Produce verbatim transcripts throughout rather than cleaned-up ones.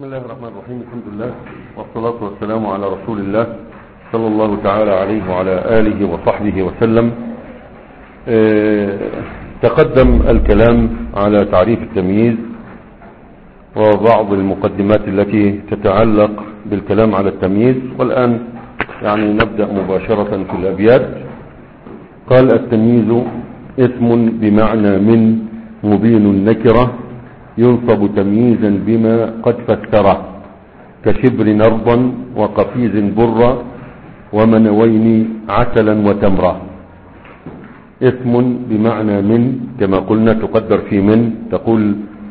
بسم الله الرحمن الرحيم. الحمد لله والصلاة والسلام على رسول الله صلى الله تعالى عليه وعلى آله وصحبه وسلم. اه تقدم الكلام على تعريف التمييز وبعض المقدمات التي تتعلق بالكلام على التمييز، والآن يعني نبدأ مباشرة في الأبيات. قال: التمييز اسم بمعنى من مبين النكرة، ينصب تمييزا بما قد فسره، كشبر نرضا وقفيز برا ومنوين عسلا وتمرا. اسم بمعنى من كما قلنا تقدر في من، تقول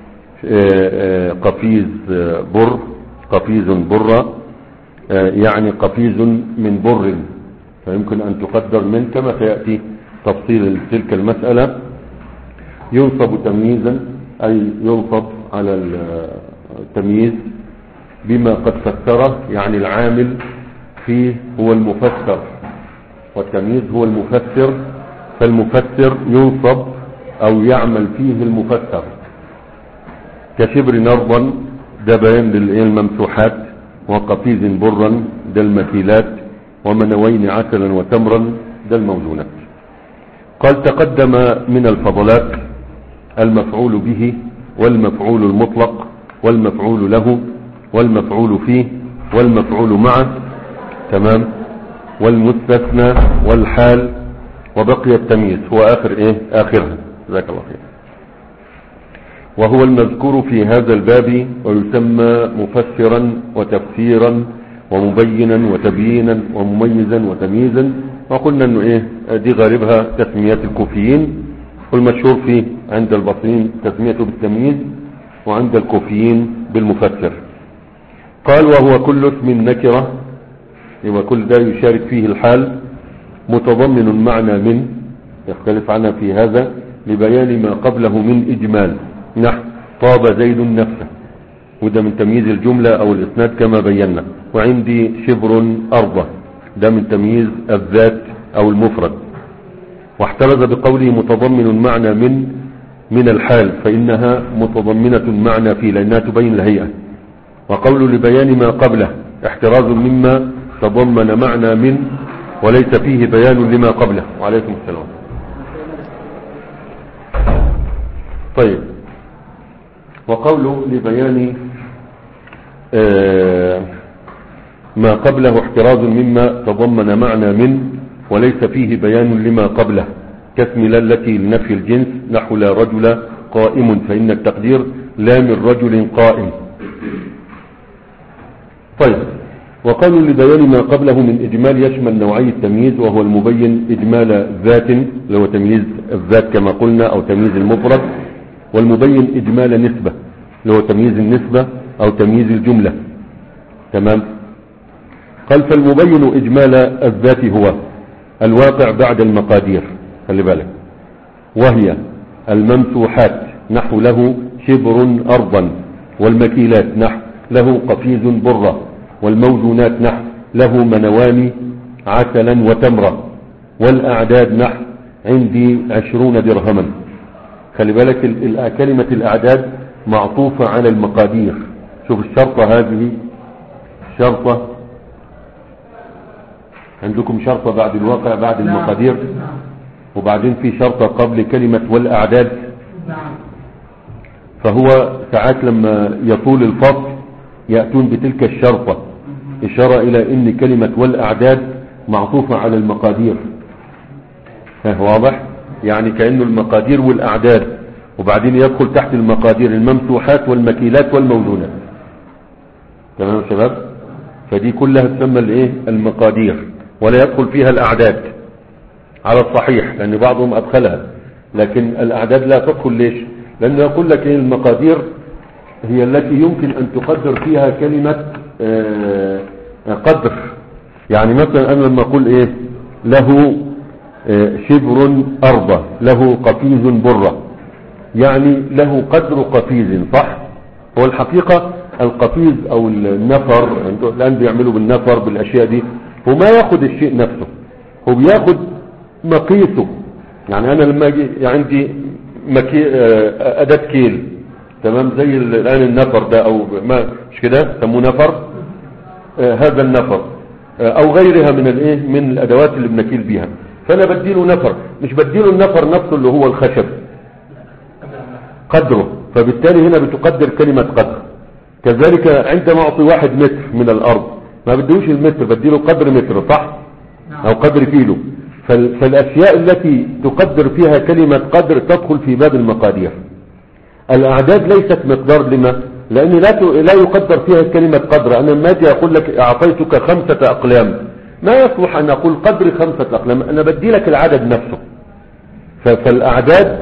قفيز بر، قفيز برا يعني قفيز من بر، فيمكن أن تقدر من كما سيأتي تفصيل تلك المسألة. ينصب تمييزا أي ينصب على التمييز بما قد فسره، يعني العامل فيه هو المفسر، والتمييز هو المفسر، فالمفسر ينصب أو يعمل فيه المفسر. كشبر نرضا ده بيان للممسوحات، وقفيز برا ده المكيلات، ومنوين عسلا وتمرا ده الموزونات. قال: تقدم من الفضلات المفعول به والمفعول المطلق والمفعول له والمفعول فيه والمفعول معه، تمام، والمستثنى والحال، وبقي التمييز هو آخر إيه آخرها، جزاك الله خير. وهو المذكور في هذا الباب، ويسمى مفسرا وتفسيرا ومبينا وتبيينا ومميزا وتمييزا. وقلنا انه ايه دي غالبها تسميات الكوفيين، والمشهور فيه عند البصريين تسميته بالتمييز، وعند الكوفيين بالمفسر. قال: وهو كل اسم نكرة، يبقى كل ده يشارك فيه الحال، متضمن معنى من، يختلف عنها في هذا لبيان ما قبله من إجمال، نحو طاب زيد نفسه، وده من تمييز الجملة أو الإسناد كما بينا. وعندي شبر أرضه، ده من تمييز الذات أو المفرد. واحترز بقوله متضمن معنى من من الحال، فإنها متضمنة معنى فيه لأنها تبين الهيئة. وقول لبيان ما قبله احتراز مما تضمن معنى من وليس فيه بيان لما قبله. وعليكم السلام. طيب، وقول لبيان آه ما قبله احتراز مما تضمن معنى من وليس فيه بيان لما قبله، كاسم لا التي لنفي الجنس، نحو لا رجل قائم، فإن التقدير لا من رجل قائم. طيب، وقالوا لبيان ما قبله من إجمال يشمل نوعي التمييز، وهو المبين إجمال ذات اللي هو تمييز الذات كما قلنا أو تمييز المفرد، والمبين إجمال نسبة اللي هو تمييز النسبة أو تمييز الجملة، تمام. قال: فالمبين إجمال الذات هو الواقع بعد المقادير، خلي بالك، وهي الممسوحات، نحو له شبر أرضا، والمكيلات، نحو له قفيز برة، والموزونات، نحو له منوان عسلا وتمرة، والأعداد، نحو عندي عشرون درهما. خلي بالك كلمة الأعداد معطوفة على المقادير. شوف الشرطة هذه، شرطة عندكم شرطة بعد الواقع بعد المقادير، وبعدين في شرطة قبل كلمة والأعداد. فهو ساعات لما يطول الفصل يأتون بتلك الشرطة، إشارة إلى أن كلمة والأعداد معطوفة على المقادير. واضح؟ يعني كأنه المقادير والأعداد، وبعدين يدخل تحت المقادير الممسوحات والمكيلات والموزونات، تمام يا شباب؟ فدي كلها تسمى الايه المقادير، ولا يدخل فيها الأعداد على الصحيح، لأن بعضهم أدخلها، لكن الأعداد لا تدخل. ليش؟ لأنه يقول لك إيه المقادير هي التي يمكن أن تقدر فيها كلمة آه قدر. يعني مثلا أنا لما أقول إيه له آه شبر أرضه، له قفيز برة، يعني له قدر قفيز، صح؟ هو الحقيقة القفيز أو النفر، الآن بيعملوا بالنفر بالأشياء دي، هو ما ياخد الشيء نفسه، هو بياخد مقيسه. يعني أنا لما أجي عندي مكي... أداة كيل، تمام، زي الآن النفر ده أو ما مش كده سموه نفر، آه هذا النفر آه أو غيرها من الايه من الأدوات اللي بنكيل بيها. فأنا بديله نفر، مش بديله النفر نفسه اللي هو الخشب، قدره، فبالتالي هنا بتقدر كلمة قدر. كذلك عندما أعطي واحد متر من الأرض ما بديهوش المتر، بديله قدر متر صح أو قدر كيلو. فالأشياء التي تقدر فيها كلمة قدر تدخل في باب المقادير. الأعداد ليست مقدار، لما؟ لأن لا لا يقدر فيها كلمة قدر. أنا لما أجي أقول لك أعطيتك خمسة أقلام ما يصلح أن أقول قدر خمسة أقلام، أنا بدي لك العدد نفسه. فالأعداد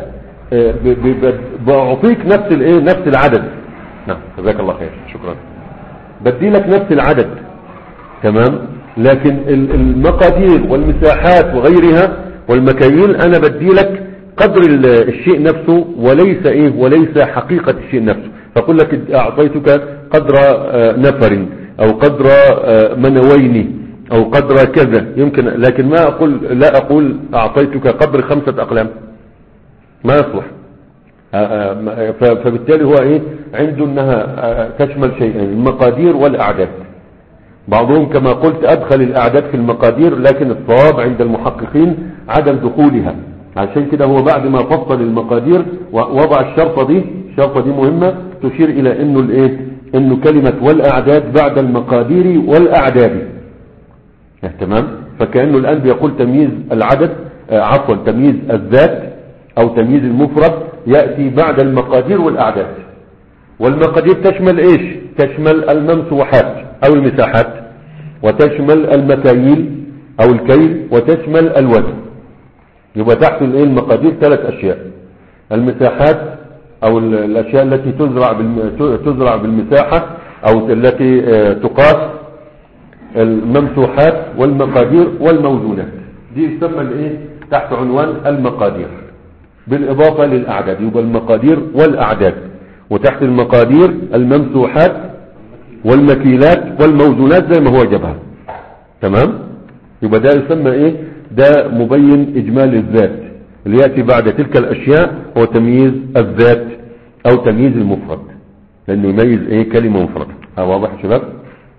بعطيك نفس الايه نفس العدد. نعم جزاك الله خير، شكرا. بدي لك نفس العدد تمام، لكن المقادير والمساحات وغيرها والمكاييل انا بدي لك قدر الشيء نفسه وليس ايه وليس حقيقة الشيء نفسه. فاقول لك اعطيتك قدر نفر او قدر منوين او قدر كذا يمكن، لكن ما اقول لا اقول اعطيتك قدر خمسة اقلام، ما يصلح. فبالتالي هو ايه عنده انها تشمل شيئين، المقادير والاعداد. بعضهم كما قلت ادخل الاعداد في المقادير، لكن الصواب عند المحققين عدم دخولها. عشان كده هو بعد ما فصل المقادير ووضع الشرطة دي، الشرطة دي مهمة تشير الى انه الايه انه كلمة والاعداد بعد المقادير والاعداد. تمام، فكأنه الان بيقول تمييز العدد عفوا تمييز الذات او تمييز المفرد يأتي بعد المقادير والاعداد. والمقادير تشمل ايش؟ تشمل الممسوحات او المساحات، وتشمل المكاييل او الكيل، وتشمل الوزن. يبقى تحت الايه المقادير ثلاث اشياء: المساحات او الاشياء التي تزرع تزرع بالمساحة او التي تقاس، الممسوحات والمقادير والموزونات. دي يسمى الايه تحت عنوان المقادير بالاضافة للاعداد. يبقى المقادير والاعداد، وتحت المقادير الممسوحات والمكيلات والموزونات زي ما هو جابها. تمام، يبقى ده يسمى ايه ده مبين اجمال الذات اللي يأتي بعد تلك الاشياء، هو تمييز الذات او تمييز المفرد، لانه يميز ايه كلمة مفردة. ها واضح يا شباب؟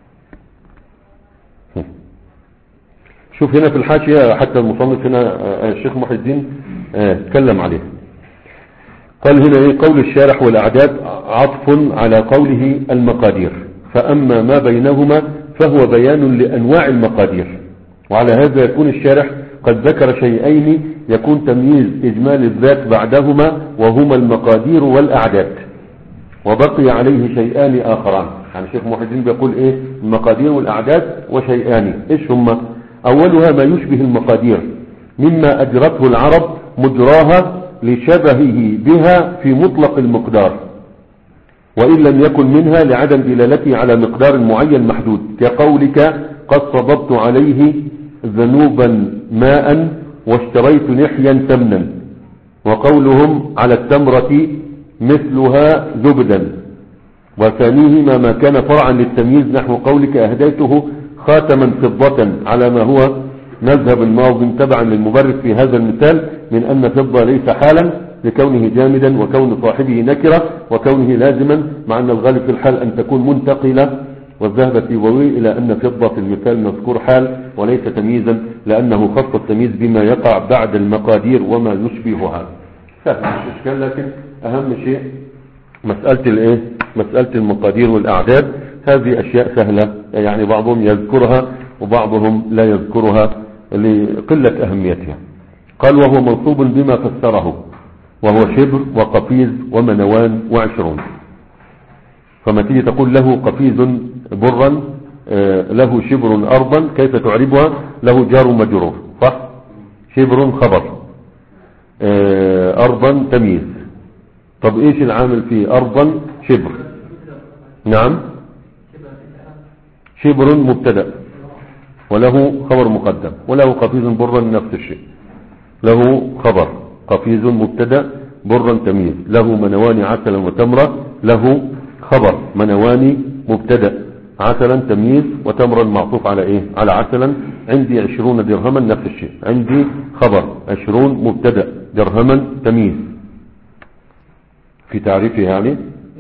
شوف هنا في الحاشية حتى المصنف هنا الشيخ محي الدين اتكلم عليه، قال هنا ايه قول الشارح والاعداد عطف على قوله المقادير، فاما ما بينهما فهو بيان لانواع المقادير. وعلى هذا يكون الشارح قد ذكر شيئين يكون تمييز اجمال الذات بعدهما وهما المقادير والاعداد، وبقي عليه شيئان اخران. يعني الشيخ محي الدين بيقول ايه المقادير والاعداد وشيئان، ايش هما؟ اولها ما يشبه المقادير مما اجرته العرب مجراها لشبهه بها في مطلق المقدار، وإن لم يكن منها لعدم دلالته على مقدار معين محدود، كقولك قد صببت عليه ذنوبا ماء واشتريت نحيا ثمنا، وقولهم على التمرة مثلها زبدا. وثانيهما ما كان فرعا للتمييز نحو قولك أهديته خاتما فضة، على ما هو مذهب الناظم تبعا للمبرد في هذا المثال من أن فضة ليس حالا لكونه جامدا، وكون صاحبه نكرة، وكونه لازما، مع أن الغالب في الحال أن تكون منتقلة. والذهب في ووي إلى أن فضة في المثال مذكور حال وليس تمييزا، لأنه خص التمييز بما يقع بعد المقادير وما يشبهها. سهل الإشكال، لكن أهم شيء مسألة الإيه مسألة المقادير والأعداد. هذه أشياء سهلة، يعني بعضهم يذكرها وبعضهم لا يذكرها لقلة أهميتها. قال وهو منصوب بما فسره، وهو شبر وقفيز ومنوان وعشرون. فما تيجي تقول له قفيز برا، له شبر أرضا، كيف تعربها؟ له جار مجرور صح؟ شبر خبر، أرضا تمييز. طب ايش العامل في أرضا؟ شبر. نعم، شبر مبتدأ وله خبر مقدم، وله قفيز برا نفس الشيء، له خبر قفيز مبتدأ برا تمييز، له منوان عسلا وتمرة، له خبر منواني مبتدأ عسلا تمييز، وتمرا معطوف على ايه على عسلا. عندي عشرون درهما نفس الشيء، عندي خبر عشرون مبتدأ درهما تمييز في تعريفه. يعني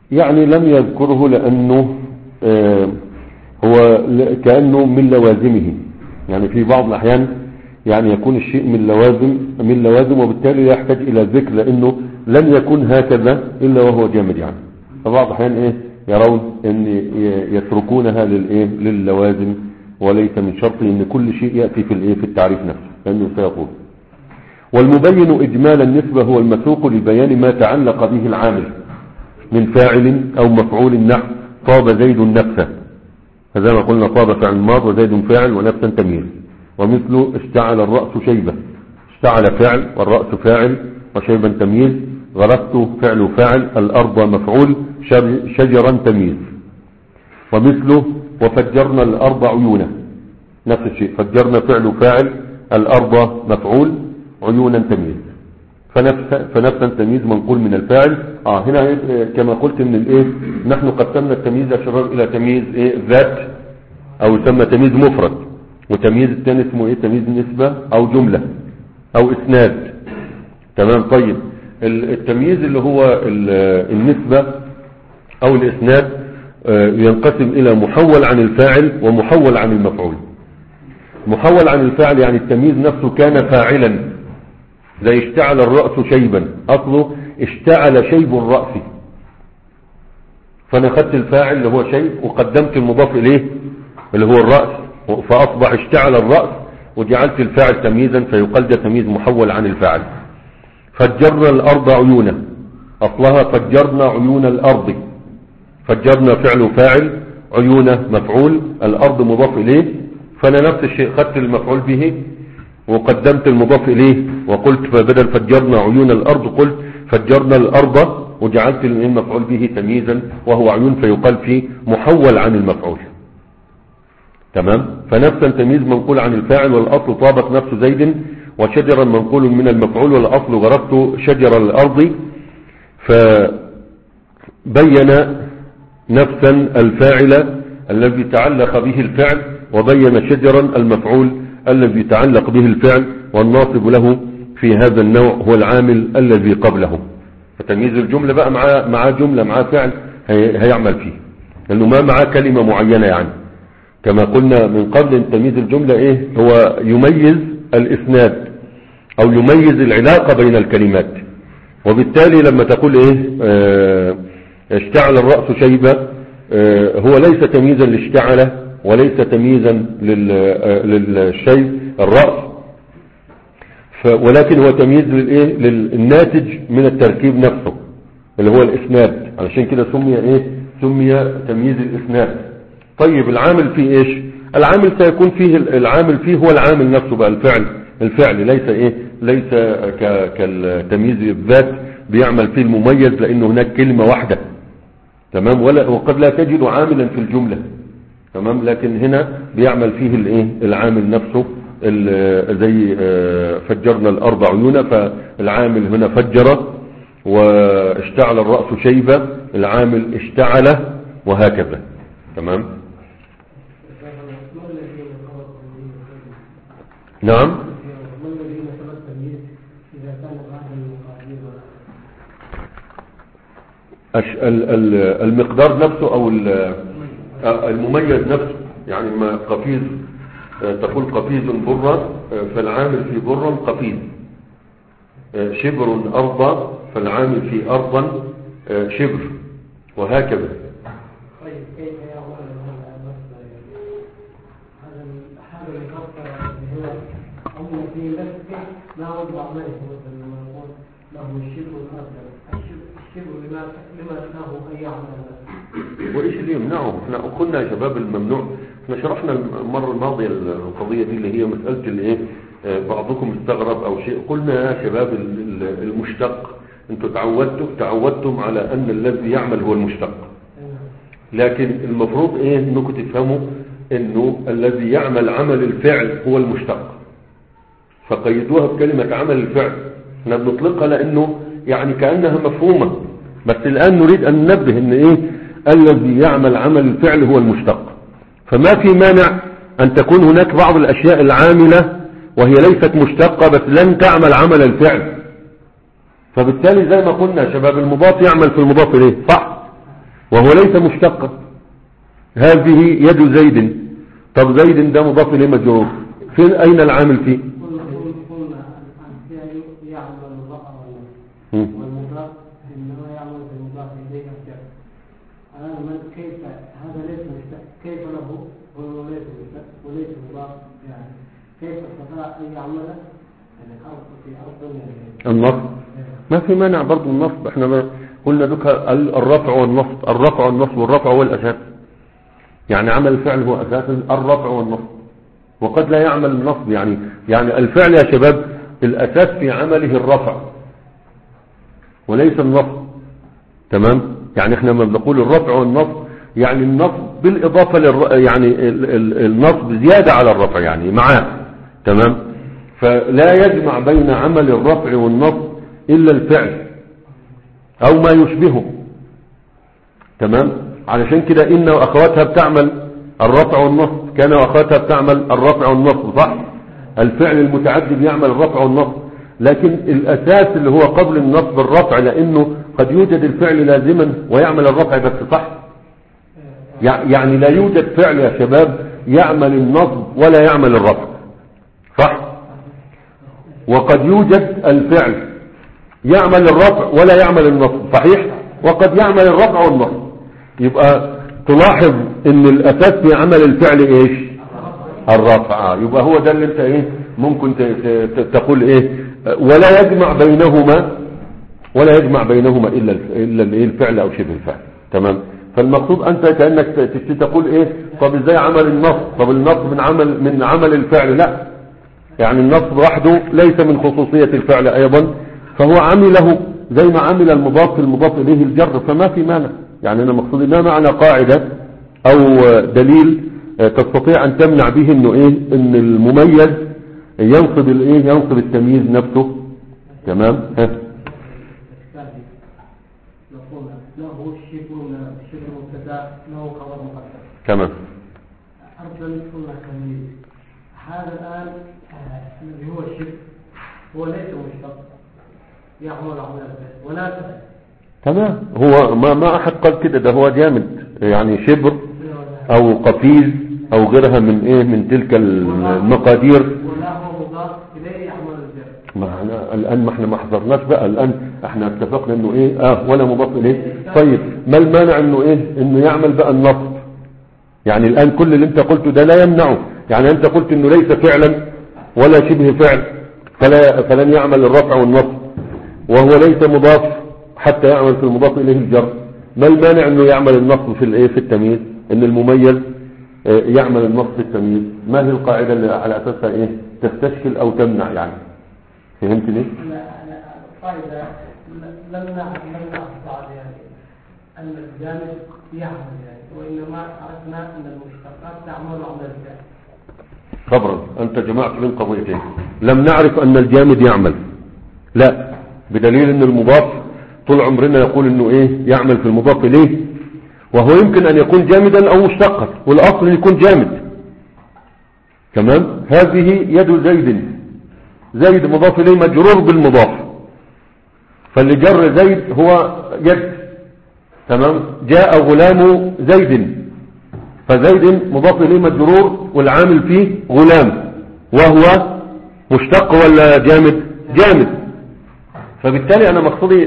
يعني لم يذكره لأنه آه هو كأنه من لوازمه، يعني في بعض الأحيان يعني يكون الشيء من لوازم من لوازم وبالتالي لا يحتاج إلى ذكر، لأنه لن يكون هكذا إلا وهو جامد. يعني فبعض الأحيان إيه يرون أن يتركونها للإيه للوازم، وليس من شرط أن كل شيء يأتي في الإيه في التعريف نفسه، لأنه سيقول والمبين إجمال النسبة هو المسوق لبيان ما تعلق به العامل من فاعل أو مفعول، نحو طاب زيد نفسه، فزي ما قلنا طاب فعل ماض وزيد فاعل ونفسا تمييز. ومثله اشتعل الرأس شيبة، اشتعل فعل والرأس فاعل وشيبا تمييز. غرست فعل فاعل، الأرض مفعول، شجرا تمييز. ومثله وفجرنا الأرض عيونا، نفس الشيء، فجرنا فعل فاعل، الأرض مفعول، عيونا تمييز. فنفس فنفسا تمييز منقول من الفاعل. اه هنا كما قلت من الايه نحن قسمنا التمييز يا شباب الى تمييز ايه ذات او يسمى تمييز مفرد، وتمييز الثاني اسمه ايه تمييز نسبة او جملة او اسناد. تمام. طيب التمييز اللي هو النسبة او الاسناد ينقسم الى محول عن الفاعل ومحول عن المفعول. محول عن الفاعل يعني التمييز نفسه كان فاعلا، زي اشتعل الرأس شيبا، اصله اشتعل شيب الرأس، فانا اخذت الفاعل اللي هو شيب وقدمت المضاف اليه اللي هو الرأس، فاصبح اشتعل الرأس، وجعلت الفاعل تمييزا فيقال ده تمييز محول عن الفاعل. فجرنا الارض عيونا، اصلها فجرنا عيون الارض، فجرنا فعل فاعل، عيونا مفعول، الارض مضاف اليه، فانا نفس الشيء خدت المفعول به وقدمت المضاف اليه وقلت فبدل فجرنا عيون الارض قلت فجرنا الارض، وجعلت المفعول به تمييزا وهو عيون فيقال فيه محول عن المفعول. تمام. فنفسا تمييز منقول عن الفاعل، والاصل طابت نفس زيد، وشجرا منقول من المفعول، والاصل غرست شجر الارض. فبين نفسا الفاعل الذي تعلق به الفعل، وبين شجرا المفعول الذي تعلق به الفعل، والناصب له في هذا النوع هو العامل الذي قبله. فتمييز الجملة بقى مع مع جملة مع فعل هيعمل فيه، لأنه ما معاه كلمة معينة. يعني كما قلنا من قبل ان تمييز الجملة ايه هو يميز الاسناد او يميز العلاقة بين الكلمات. وبالتالي لما تقول ايه اه اشتعل الرأس شيبة، اه هو ليس تمييزا لاشتعل، وليس تمييزا للشيء الرأس، ولكن هو تمييز للايه للناتج من التركيب نفسه اللي هو الاسناد، علشان كده سمي ايه سمي تمييز الاسناد. طيب العامل فيه ايش؟ العامل سيكون فيه العامل فيه هو العامل نفسه بقى الفعل. الفعل ليس ايه ليس كالتمييز الذات بيعمل فيه المميز، لانه هناك كلمة واحدة. تمام. ولا وقد لا تجد عاملا في الجملة. تمام. لكن هنا بيعمل فيه الايه العامل نفسه، زي فجرنا الارض عيونا، فالعامل هنا فجر، واشتعل الرأس شيبة العامل اشتعل، وهكذا. تمام. نعم. المقدار نفسه او المميز نفسه، يعني ما قفيز تقول قفيز برة، فالعامل في برا قفيز. شبر أرضا، فالعامل في أرضا شبر، وهكذا. طيب كيف يقول هذا هذا الخط اللي هو أمر في نفسه ما وضع عمله، مثلا لما نقول له الشبر الأرض، الشبر لما لما له أن يعمل. وإيش اللي يمنعه؟ احنا قلنا يا شباب الممنوع، احنا شرحنا المرة الماضية القضية دي اللي هي مسألة الايه بعضكم استغرب او شيء. قلنا يا شباب المشتق انتوا تعودتوا تعودتم على ان الذي يعمل هو المشتق، لكن المفروض ايه انكم تفهموا انه الذي يعمل عمل الفعل هو المشتق، فقيدوها بكلمة عمل الفعل. احنا بنطلقها لانه يعني كأنها مفهومة، بس الان نريد ان ننبه ان ايه الذي يعمل عمل الفعل هو المشتق. فما في مانع ان تكون هناك بعض الاشياء العاملة وهي ليست مشتقة بس لن تعمل عمل الفعل، فبالتالي زي ما قلنا شباب المضاف يعمل في المضاف اليه، صح؟ وهو ليس مشتقا. هذه يد زيد، طب زيد ده مضاف إليه مجرور، فين أين العامل فيه؟ والمضاف إنما يعمل بالمضاف إليه الجر. الآن من كيف هذا ليس مشتق، كيف له هو ليس مشتق وليس مضاف، يعني كيف استطاع أن يعمل يعني أرض في أرض النصب؟ ما في مانع برضه النصب، احنا ما قلنا ذلك الرفع والنصب، الرفع والنصب، والرفع هو الأساس، يعني عمل الفعل هو أساس الرفع والنصب، وقد لا يعمل النصب. يعني يعني الفعل يا شباب الأساس في عمله الرفع وليس النصب، تمام؟ يعني احنا لما بنقول الرفع والنصب يعني النصب بالإضافة للر... يعني ال... ال... النصب زيادة على الرفع يعني معاه، تمام؟ فلا يجمع بين عمل الرفع والنصب إلا الفعل أو ما يشبهه، تمام؟ علشان كده إن وأخواتها بتعمل الرفع والنصب، كان وأخواتها بتعمل الرفع والنصب، صح؟ الفعل المتعدي بيعمل الرفع والنصب، لكن الأساس اللي هو قبل النصب الرفع، لأنه قد يوجد الفعل لازما ويعمل الرفع بس، صح؟ يعني لا يوجد فعل يا شباب يعمل النصب ولا يعمل الرفع، صح؟ وقد يوجد الفعل يعمل الرفع ولا يعمل النصب، صحيح؟ وقد يعمل الرفع والنصب. يبقى تلاحظ ان الأساس في عمل الفعل ايش؟ الرفع. يبقى هو ده اللي انت ايه ممكن تقول ايه ولا يجمع بينهما ولا يجمع بينهما الا الا الفعل او شبه الفعل، تمام؟ فالمقصود انت كانك تقول ايه طب ازاي عمل النصب؟ طب النصب من عمل من عمل الفعل؟ لا، يعني النصب وحده ليس من خصوصية الفعل ايضا، فهو عمله زي ما عمل المضاف المضاف اليه الجر، فما في مانع. يعني انا مقصودي ما معنى قاعدة او دليل تستطيع ان تمنع به انه ايه ان المميز ينصب الايه ينصب التمييز نفسه، تمام؟ ها له الشبه الشبه مبتدا له خبر مقدم، تمام. أرجو أن يكون تمييز. هذا الآن الذي هو الشبه هو ليس مشتق يعمل عمل ولا فعل، تمام. هو ما ما أحد قال كده، ده هو جامد يعني شبر أو قفيز أو غيرها من إيه من تلك المقادير، ولا هو مضاف إليه يعمل الجر. ما احنا الآن ما احنا ما حضرناش بقى، الآن احنا اتفقنا انه ايه اه ولا مضاف اليه. طيب ما المانع انه ايه انه يعمل بقى النصب؟ يعني الآن كل اللي انت قلته ده لا يمنعه، يعني انت قلت انه ليس فعلا ولا شبه فعل فلا فلن يعمل الرفع والنصب، وهو ليس مضاف حتى يعمل في المضاف اليه الجر. ما المانع انه يعمل النصب في الايه في التمييز؟ ان المميز يعمل النصب في التمييز. ما هي القاعدة اللي على اساسها ايه تستشكل او تمنع؟ يعني فهمتني؟ القاعدة لم نعرف لم نعرف بعد يعني أن الجامد يعمل يعني، وإنما عرفنا أن المشتقات تعمل عمل الجامد. خبرا أنت جمعت بين قضيتين، لم نعرف أن الجامد يعمل، لا، بدليل أن المضاف طول عمرنا يقول أنه إيه يعمل في المضاف إليه، وهو يمكن أن يكون جامدا أو مشتقا، والأصل يكون جامد، تمام؟ هذه يد زيد، زيد مضاف إليه مجرور بالمضاف، فاللي جر زيد هو يد، تمام؟ جاء غلام زيد، فزيد مضاف إليه مجرور والعامل فيه غلام، وهو مشتق ولا جامد؟ جامد. فبالتالي أنا مقصودي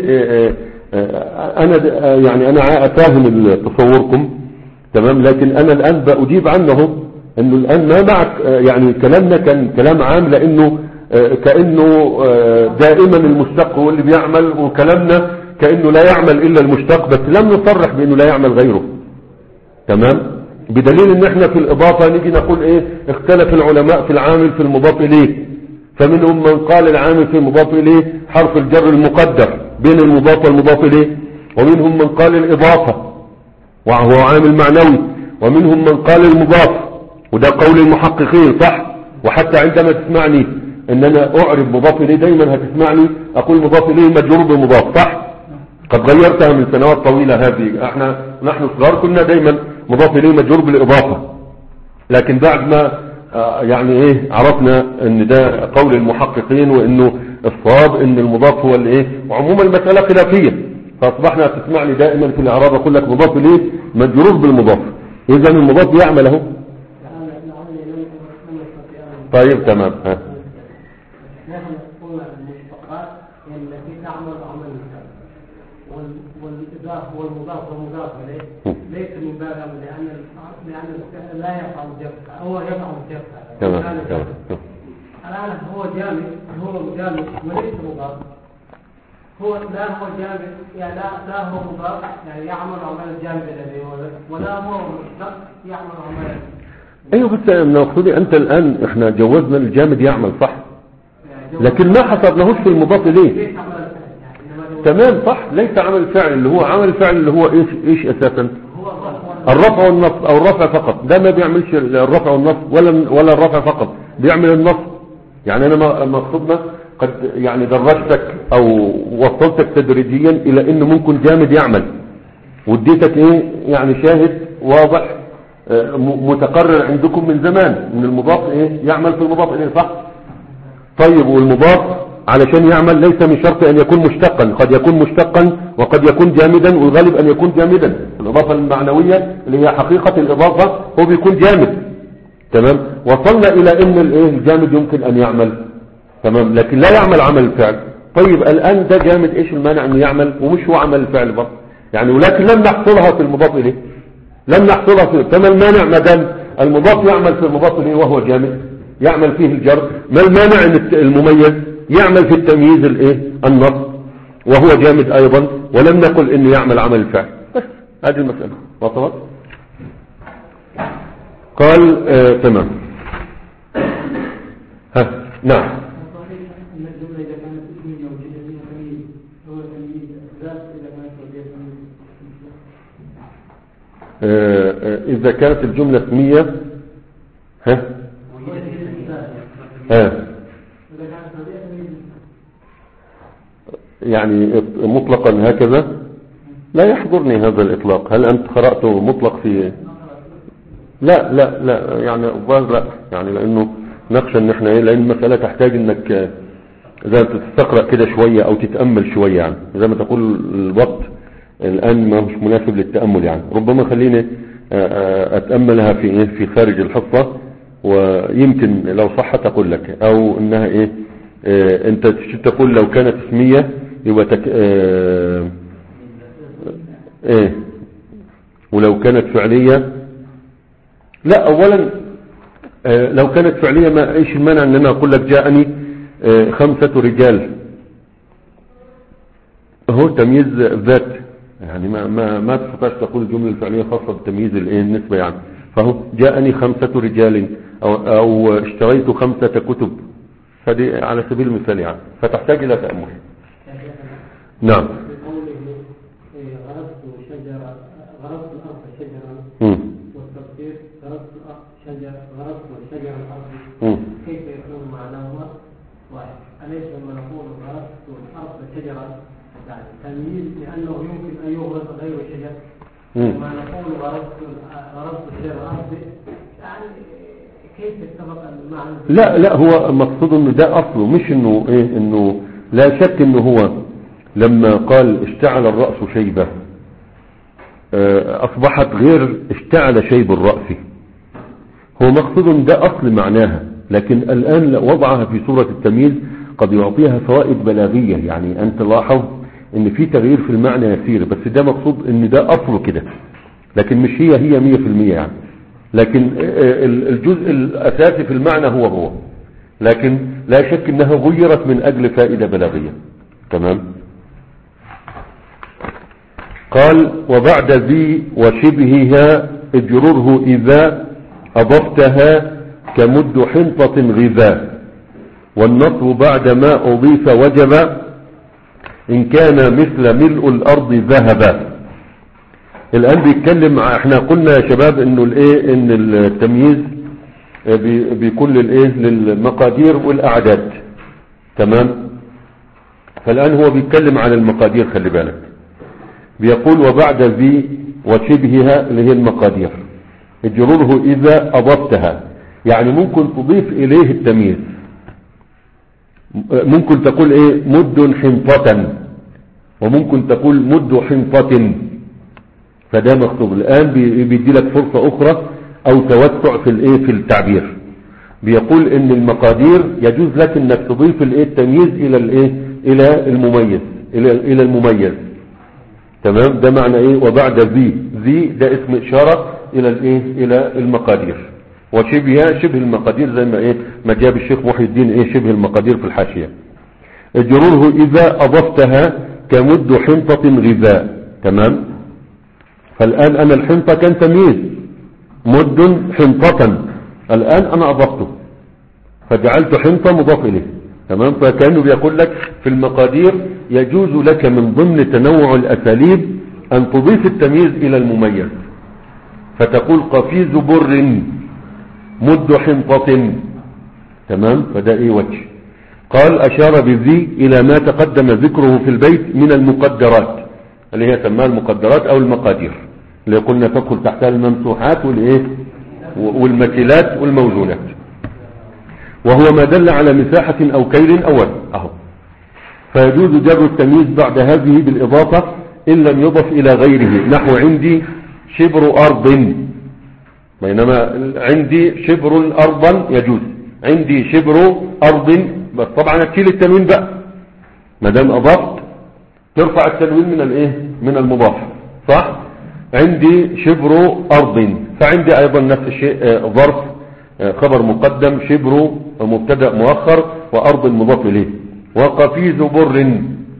أنا يعني أنا أفهم تصوركم، تمام؟ لكن أنا الآن بأجيب عنه أنه الآن ما معك يعني كلامنا كان كلام عام، لأنه كأنه دائما المشتق هو اللي بيعمل، وكلامنا كأنه لا يعمل إلا المشتق، بس لم نصرح بأنه لا يعمل غيره، تمام؟ بدليل ان احنا في الإضافة نيجي نقول ايه اختلف العلماء في العامل في المضاف إليه، فمنهم من قال العامل في المضاف إليه حرف الجر المقدر بين المضاف والمضاف إليه، ومنهم من قال الإضافة وهو عامل معنوي، ومنهم من قال المضاف، وده قول المحققين، صح؟ وحتى عندما تسمعني ان انا اعرب مضاف إليه دايما هتسمعني اقول مضاف إليه مجرور بمضاف، صح؟ قد غيرتها من سنوات طويلة هذه، احنا نحن صغار كنا دايما مضاف إليه مجرور بالإضافة، لكن بعد ما يعني ايه عرفنا ان ده قول المحققين وانه الصواب ان المضاف هو الايه، وعموما المسألة خلافية، فاصبحنا تسمعني دائما في الاعراب اقول لك مضاف اليه مجرور بالمضاف، اذا المضاف يعمل اهو. طيب تمام. ها نحن قلنا المشتقات التي تعمل عمل الفعل، والإضافة والمضاف والمضاف إليه ليس من باب لأن لأن الفعل لا يفعل جبهة، هو يفعل جبهة. تمام تمام. الآن هو جامد، هو جامد وليس مضاف. هو لا هو جامد يعني لا لا هو مضاف يعني يعمل عمل الجامد الذي هو، ولا هو مشتق يعمل عمل. ايوه بس من مقصودي انت الان احنا جوزنا الجامد يعمل صح، لكن ما حسبناهوش في المضاف اليه. تمام صح، ليس عمل فعل اللي هو عمل الفعل اللي هو ايش ايش اساسا الرفع والنصب او الرفع فقط. ده ما بيعملش الرفع والنصب ولا ولا الرفع فقط، بيعمل النصب. يعني انا مقصودنا قد يعني درجتك او وصلتك تدريجيا الى انه ممكن جامد يعمل، واديتك ايه يعني شاهد واضح متقرر عندكم من زمان من المضاف ايه يعمل في المضاف اليه صح. طيب والمضاف علشان يعمل ليس من شرط ان يكون مشتقا، قد يكون مشتقا وقد يكون جامدا، والغالب ان يكون جامدا. الاضافه المعنويه اللي هي حقيقه الاضافه هو بيكون جامد. تمام. وصلنا الى ان الايه الجامد يمكن ان يعمل. تمام. لكن لا يعمل عمل الفعل. طيب الان ده جامد ايش المانع انه يعمل ومش هو عمل الفعل برضه يعني، ولكن لم نحصلها في المضاف اليه، لم نحصلها فيه. فما المانع ما دام المضاف يعمل في المضاف اليه وهو جامد يعمل فيه الجر، ما المانع ان المميز يعمل في التمييز الايه النصب وهو جامد ايضا، ولم نقل انه يعمل عمل الفعل. بس هذه المسألة وصلت. قال آه تمام. ها نعم. إذا كانت الجملة اسمية ها ها يعني مطلقا هكذا لا يحضرني هذا الإطلاق. هل أنت قرأته مطلق في لا لا لا يعني لا يعني لأنه نخشى ان احنا ايه، لأن المسألة تحتاج انك اذا تستقرأ كده شوية او تتأمل شوية يعني، زي ما تقول الوقت الآن ما مش مناسب للتأمل يعني. ربما خليني أتأملها في إيه في خارج الحصة، ويمكن لو صحت أقول لك، أو إنها إيه, إيه أنت تقول لو كانت اسمية يبقى تك إيه, إيه ولو كانت فعلية لا. أولا إيه لو كانت فعلية ما إيش المانع إن أنا أقول لك جاءني إيه خمسة رجال، هو تمييز ذات يعني ما ما ما تستطيعش تقول الجمله الفعليه خاصه بالتمييز الايه النسبه يعني. فهو جاءني خمسه رجال او او اشتريت خمسه كتب، هذه على سبيل المثال يعني، فتحتاج الى تامل. نعم. غرست شجره غرست الارض شجرا والتفسير غرست الارض شجره غرست شجره الارض كيف يكون معناهما واحد؟ اليس لما نقول غرست الارض شجرا يعني تمييز لأنه يمكن أن يغرس غير شجر، وما نقول غرست غرست شجر الأرض يعني كيف اتفق المعنى؟ لا لا هو مقصود انه ده اصله مش انه ايه، انه لا شك انه هو لما قال اشتعل الرأس شيبة اصبحت غير اشتعل شيب الرأس، هو مقصود ان ده اصل معناها، لكن الان وضعها في صورة التمييز قد يعطيها فوائد بلاغية يعني. انت لاحظ ان في تغيير في المعنى يسير، بس ده مقصود ان ده اصله كده، لكن مش هي هي مية في المية يعني. لكن الجزء الاساسي في المعنى هو هو، لكن لا شك انها غيرت من اجل فائدة بلاغية. تمام. قال وبعد ذي وشبهها اجرره اذا اضفتها كمد حنطة غذاء، والنصب بعد ما اضيف وجب ان كان مثل ملء الارض ذهبا. الان بيتكلم، احنا قلنا يا شباب انه الايه ان التمييز بيكون للايه للمقادير والاعداد. تمام. فالان هو بيتكلم عن المقادير، خلي بالك بيقول وبعد ذي وشبهها اللي هي المقادير اجرره اذا اضفتها، يعني ممكن تضيف اليه التمييز، ممكن تقول ايه مد حنطة وممكن تقول مد حنطة، فده مكتوب. الآن بيدي لك فرصة أخرى أو توسع في الإيه في التعبير. بيقول إن المقادير يجوز لك إنك تضيف الإيه التمييز إلى الإيه إلى المميز إلى إلى المميز. تمام، ده معنى إيه؟ وبعد ذي ذي ده اسم إشارة إلى الإيه إلى المقادير، وشبهها شبه المقادير زي ما إيه ما جاب الشيخ محي الدين إيه شبه المقادير في الحاشية. جروره إذا أضفتها كمد حنطة غذاء. تمام، فالآن أنا الحنطة كان تمييز، مد حنطة، الآن أنا أضفته فجعلت حنطة مضاف إليه. تمام، فكأنه بيقول لك في المقادير يجوز لك من ضمن تنوع الأساليب أن تضيف التمييز إلى المميز، فتقول قفيز بر مد حنطة. تمام، فده إيه وجه. قال أشار بذي إلى ما تقدم ذكره في البيت من المقدرات، اللي هي سماها المقدرات أو المقادير، اللي قلنا تدخل تحتها الممسوحات والإيه والمكيلات والموزونات، وهو ما دل على مساحة أو كيل أول أهو. فيجوز جر التمييز بعد هذه بالإضافة إن لم يضف إلى غيره، نحو عندي شبر أرض، بينما عندي شبر أرضا يجوز، عندي شبر أرض، بس طبعا تشيل التنوين بقى، ما دام أضفت ترفع التنوين من الايه من المضاف، صح. عندي شبر أرض، فعندي أيضا نفس الشيء، ظرف خبر مقدم، شبر مبتدأ مؤخر، وأرض مضاف إليه. وقفيز بر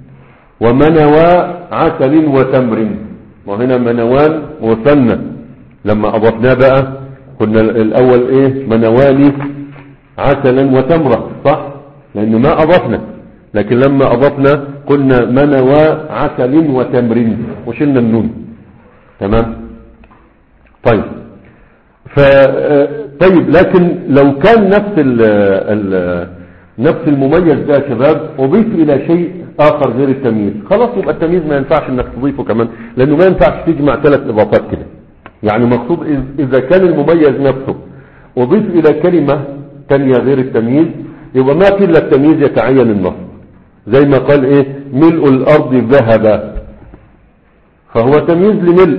ومنوى عسل وتمر، وهنا منوان وثنى، لما أضفناه بقى كنا الأول إيه منواني عسلا وتمرة، صح، لأنه ما أضفنا، لكن لما أضفنا قلنا منوى عسل وتمر وشلنا النون. تمام، طيب ف طيب لكن لو كان نفس ال ال نفس المميز ده يا شباب أضيف إلى شيء آخر غير التمييز، خلاص يبقى التمييز ما ينفعش إنك تضيفه كمان، لأنه ما ينفعش تجمع ثلاث إضافات كده. يعني مقصود إذا كان المميز نفسه أضيف إلى كلمة ثانية غير التمييز، يبقى ما في إلا التمييز يتعين النص، زي ما قال إيه ملء الأرض ذهبا، فهو تمييز لملء.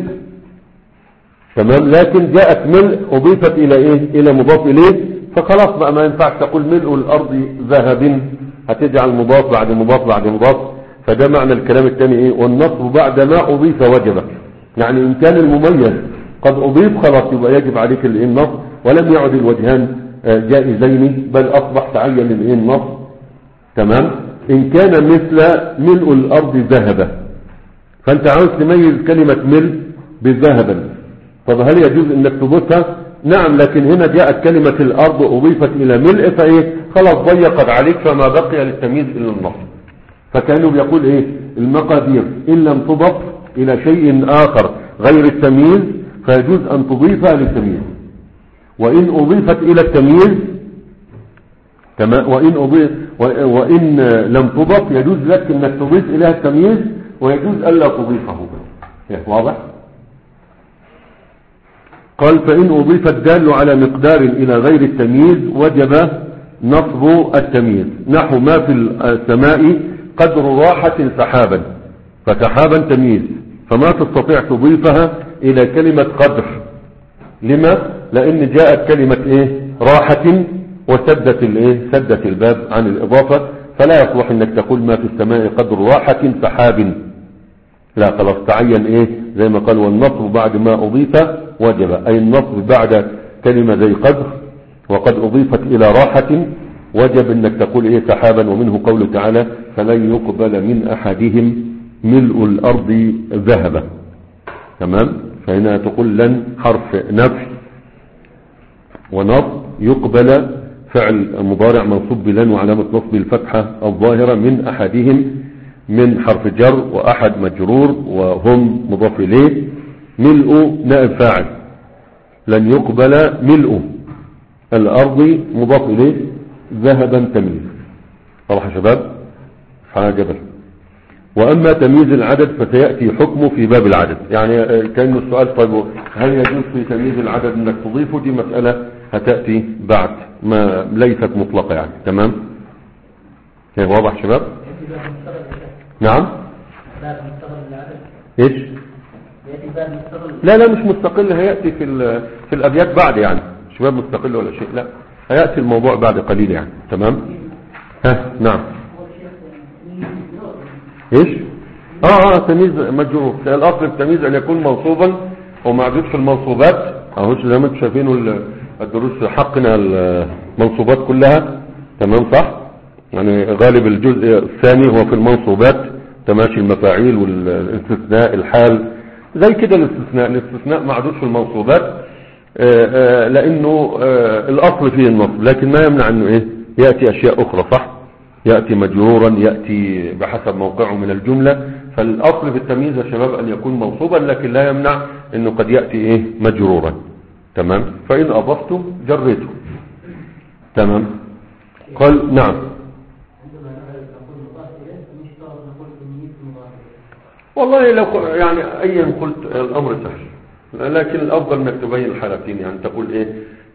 تمام، لكن جاءت ملء أضيفت إلى إيه إلى مضاف إليه، فخلاص بقى ما ينفعش تقول ملء الأرض ذهب، هتجعل مضاف بعد مضاف بعد مضاف. فده معنى الكلام الثاني إيه والنصب بعد ما أضيف وجب، يعني إن كان المميز قد أضيف خلاص يبقى يجب عليك النصب، ولم يعد الوجهان جائزين، بل أصبح تعين النصب. تمام، إن كان مثل ملء الأرض ذهبا، فأنت عاوز تميز كلمة ملء بذهبا، طب هل يجوز أنك تضيفها؟ نعم، لكن هنا جاءت كلمة الأرض أضيفت إلى ملء، فإيه خلاص ضيقت عليك، فما بقي للتمييز إلا النصب. فكانوا بيقول إيه المقادير إن لم تضف إلى شيء آخر غير التمييز فيجوز أن تضيفها للتمييز، وإن أضيفت إلى التمييز تمام، وإن أضيف وإن لم تضف يجوز لك أنك تضيف إليها التمييز، ويجوز ألا تضيفه. واضح؟ قال فإن أضيف الدال على مقدار إلى غير التمييز وجب نصب التمييز، نحو ما في السماء قدر راحة سحابا، فسحابا تمييز، فما تستطيع تضيفها إلى كلمة قدر. لما؟ لأن جاءت كلمة إيه راحة وسدت الإيه سدت الباب عن الإضافة، فلا يصلح أنك تقول ما في السماء قدر راحة سحاب، لا خلاص تعين إيه زي ما قال والنصب بعد ما أضيف وجب، أي النصب بعد كلمة زي قدر وقد أضيفت إلى راحة وجب أنك تقول إيه سحابا. ومنه قوله تعالى فلن يقبل من أحدهم ملء الأرض ذهبا. تمام، فهنا تقول لن حرف نفي ونصب، يقبل فعل مضارع منصوب بلن وعلامة نصب الفتحة الظاهرة، من أحدهم من حرف جر وأحد مجرور وهم مضاف إليه، ملء نائب فاعل، لن يقبل ملء الأرض مضاف إليه، ذهبا تمييز. واضح يا شباب؟ حاجة بس. وأما تمييز العدد فسيأتي حكمه في باب العدد، يعني كأنه السؤال طيب هل يجوز في تمييز العدد أنك تضيفه؟ دي مسألة هتأتي بعد ما ليست مطلقة يعني. تمام، واضح شباب؟ نعم، باب مستقل للعدد. ايش؟ يأتي باب مستقل. لا لا مش مستقل، هيأتي في في الأبيات بعد يعني، مش باب مستقل ولا شيء، لا هيأتي الموضوع بعد قليل يعني. تمام. ها نعم. ايش؟ اه اه تمييز مجرور. الاصل في التمييز ان يكون موصوبا ومعدود في المنصوبات، اهو زي ما انتم شايفين الدروس حقنا المنصوبات كلها. تمام صح، يعني غالب الجزء الثاني هو في المنصوبات، تماشي المفاعيل والاستثناء الحال زي كده. الاستثناء الاستثناء معدود في المنصوبات آآ آآ لانه الاصل فيه النصب، لكن ما يمنع انه ايه يأتي اشياء اخرى صح، يأتي مجرورا، يأتي بحسب موقعه من الجملة. فالاصل في التمييز يا شباب ان يكون منصوبا، لكن لا يمنع انه قد يأتي ايه مجرورا. تمام. فان اضفته جريته. تمام. قال نعم. والله لو يعني ايا قلت الامر سهل، لكن الافضل انك تبين الحالتين، يعني تقول ايه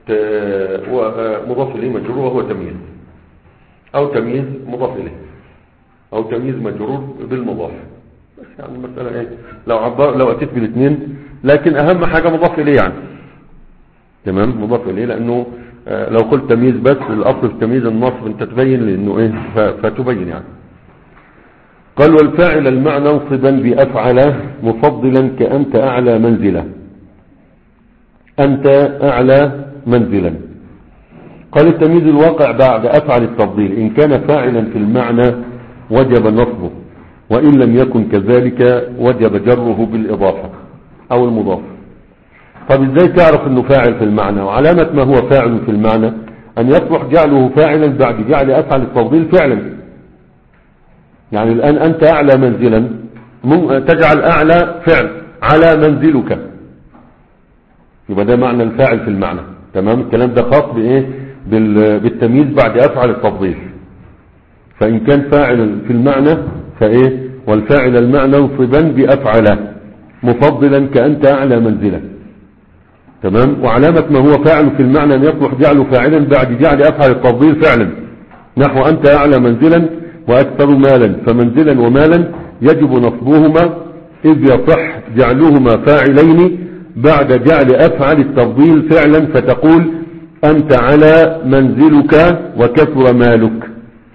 مضاف اليه مجرور وهو تمييز، او تمييز مضاف اليه، او تمييز مجرور بالمضاف. بس يعني المسألة ايه لو عبر لو اتيت بالاثنين، لكن اهم حاجة مضاف اليه يعني. تمام مضاف اليه، لانه لو قلت تمييز بس الاصل في تمييز النصب انت تبين لانه ايه فتبين يعني. قال والفاعل المعنى انصبا بأفعل مفضلا كأنت أعلى منزلة. أنت أعلى منزلا. قال التمييز الواقع بعد أفعل التفضيل إن كان فاعلا في المعنى وجب نصبه، وإن لم يكن كذلك وجب جره بالإضافة أو المضاف. طب إزاي تعرف أنه فاعل في المعنى؟ وعلامة ما هو فاعل في المعنى أن يصلح جعله فاعلا بعد جعل أفعل التفضيل فعلا. يعني الآن أنت أعلى منزلا تجعل أعلى فعل على منزلك، يبقى ده معنى الفاعل في المعنى. تمام. الكلام ده خاص بإيه بالتمييز بعد أفعل التفضيل. فإن كان فاعل في المعنى فإيه والفاعل المعنى انصبا بأفعل مفضلا كأنت أعلى منزلا. تمام. وعلامة ما هو فاعل في المعنى أن يصلح جعله فاعلا بعد جعل أفعل التفضيل فعلا، نحو أنت أعلى منزلا وأكثر مالا، فمنزلا ومالا يجب نصبهما إذ يصح جعلهما فاعلين بعد جعل أفعل التفضيل فعلا، فتقول أنت على منزلك وكثر مالك.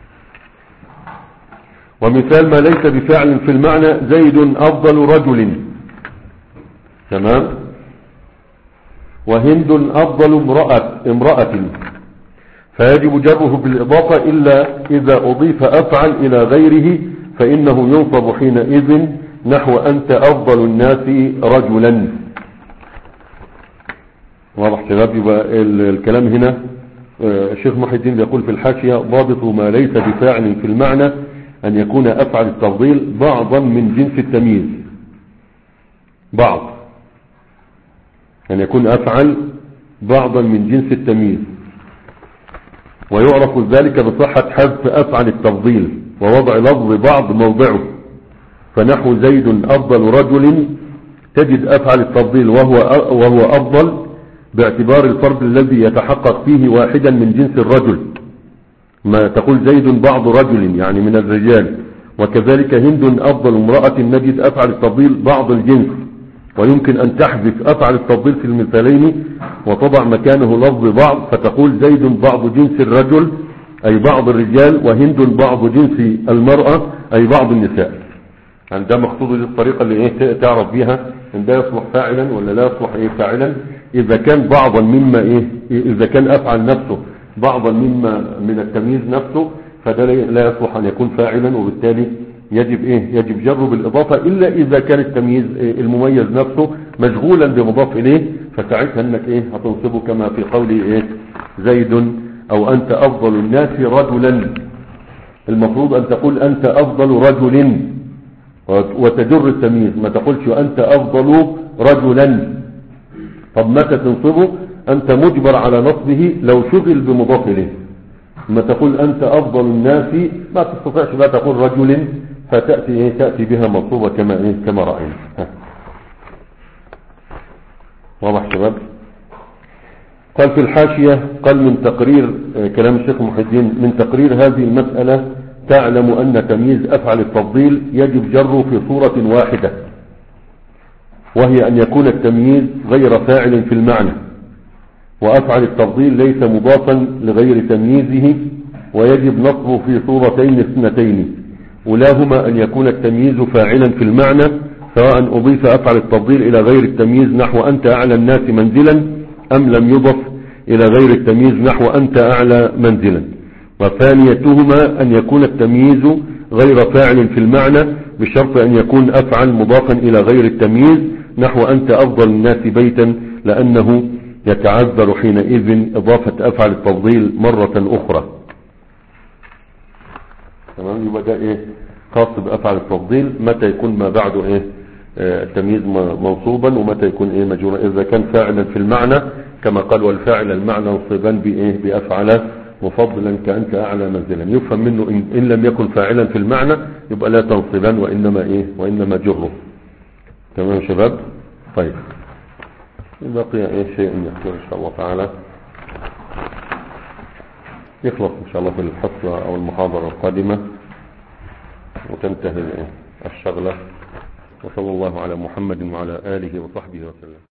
ومثال ما ليس بفعل في المعنى زيد أفضل رجل. تمام. وهند أفضل امرأة, امرأة فيجب جره بالإضافة إلا إذا أضيف أفعل إلى غيره فإنه ينصب حينئذ نحو أنت أفضل الناس رجلا. واضح شباب؟ يبقى الكلام هنا الشيخ محي الدين يقول في الحاشية ضابط ما ليس بفاعل في المعنى أن يكون أفعل التفضيل بعضا من جنس التمييز. بعض أن يكون أفعل بعضا من جنس التمييز، ويعرف ذلك بصحة حذف أفعل التفضيل ووضع لفظ بعض موضعه. فنحو زيد أفضل رجل تجد أفعل التفضيل وهو وهو أفضل باعتبار الفرد الذي يتحقق فيه واحدا من جنس الرجل، ما تقول زيد بعض رجل يعني من الرجال. وكذلك هند أفضل امرأة نجد أفعل التفضيل بعض الجنس، ويمكن أن تحذف أفعل التفضيل في المثالين وتضع مكانه لفظ بعض فتقول زيد بعض جنس الرجل أي بعض الرجال، وهند بعض جنس المرأة أي بعض النساء. يعني ده مقصود للطريقة اللي إيه تعرف بيها إن ده يصلح فاعلا ولا لا يصلح إيه فاعلا. إذا كان بعضا مما إيه إذا كان أفعل نفسه بعضا مما من التمييز نفسه فده لا يصلح أن يكون فاعلا، وبالتالي يجب ايه يجب جره بالإضافة إلا إذا كان التمييز إيه المميز نفسه مشغولا بمضاف إليه، فساعتها انك ايه هتنصبه كما في قولي ايه زيد او انت افضل الناس رجلا. المفروض ان تقول انت افضل رجل وتجر التمييز، ما تقولش انت افضل رجلا. طب متى تنصبه؟ انت مجبر على نصبه لو شغل بمضاف إليه. ما تقول انت افضل الناس ما تستطيعش لا تقول رجل فتأتي ايه تأتي بها منصوبة كما ايه كما رأينا. واضح شباب؟ قال في الحاشية قال من تقرير كلام الشيخ محي الدين من تقرير هذه المسألة تعلم أن تمييز أفعل التفضيل يجب جره في صورة واحدة، وهي أن يكون التمييز غير فاعل في المعنى، وأفعل التفضيل ليس مضافا لغير تمييزه، ويجب نصبه في صورتين اثنتين، ولاهما أن يكون التمييز فاعلا في المعنى سواء أضيف أفعل التفضيل إلى غير التمييز نحو أنت أعلى الناس منزلا أم لم يضف إلى غير التمييز نحو أنت أعلى منزلا. وثانيتهما أن يكون التمييز غير فاعل في المعنى بشرط أن يكون أفعل مضافا إلى غير التمييز نحو أنت أفضل الناس بيتا، لأنه يتعذر حينئذ إضافة أفعل التفضيل مرة أخرى. تمام. يبقى ده إيه خاص بأفعل التفضيل، متى يكون ما بعده إيه آه التمييز منصوبا، ومتى يكون إيه مجرورا. إذا كان فاعلا في المعنى كما قال والفاعل المعنى نصبا بإيه بأفعل مفضلا كأنت أعلى منزلا، يفهم منه إن, إن لم يكن فاعلا في المعنى يبقى لا تنصبا وإنما إيه وإنما جره. تمام يا شباب. طيب بقي إيه شيء نحكيه إن شاء الله تعالى يخلص إن شاء الله في الحصة أو المحاضرة القادمة وتنتهي الشغلة. وصلى الله على محمد وعلى آله وصحبه وسلم.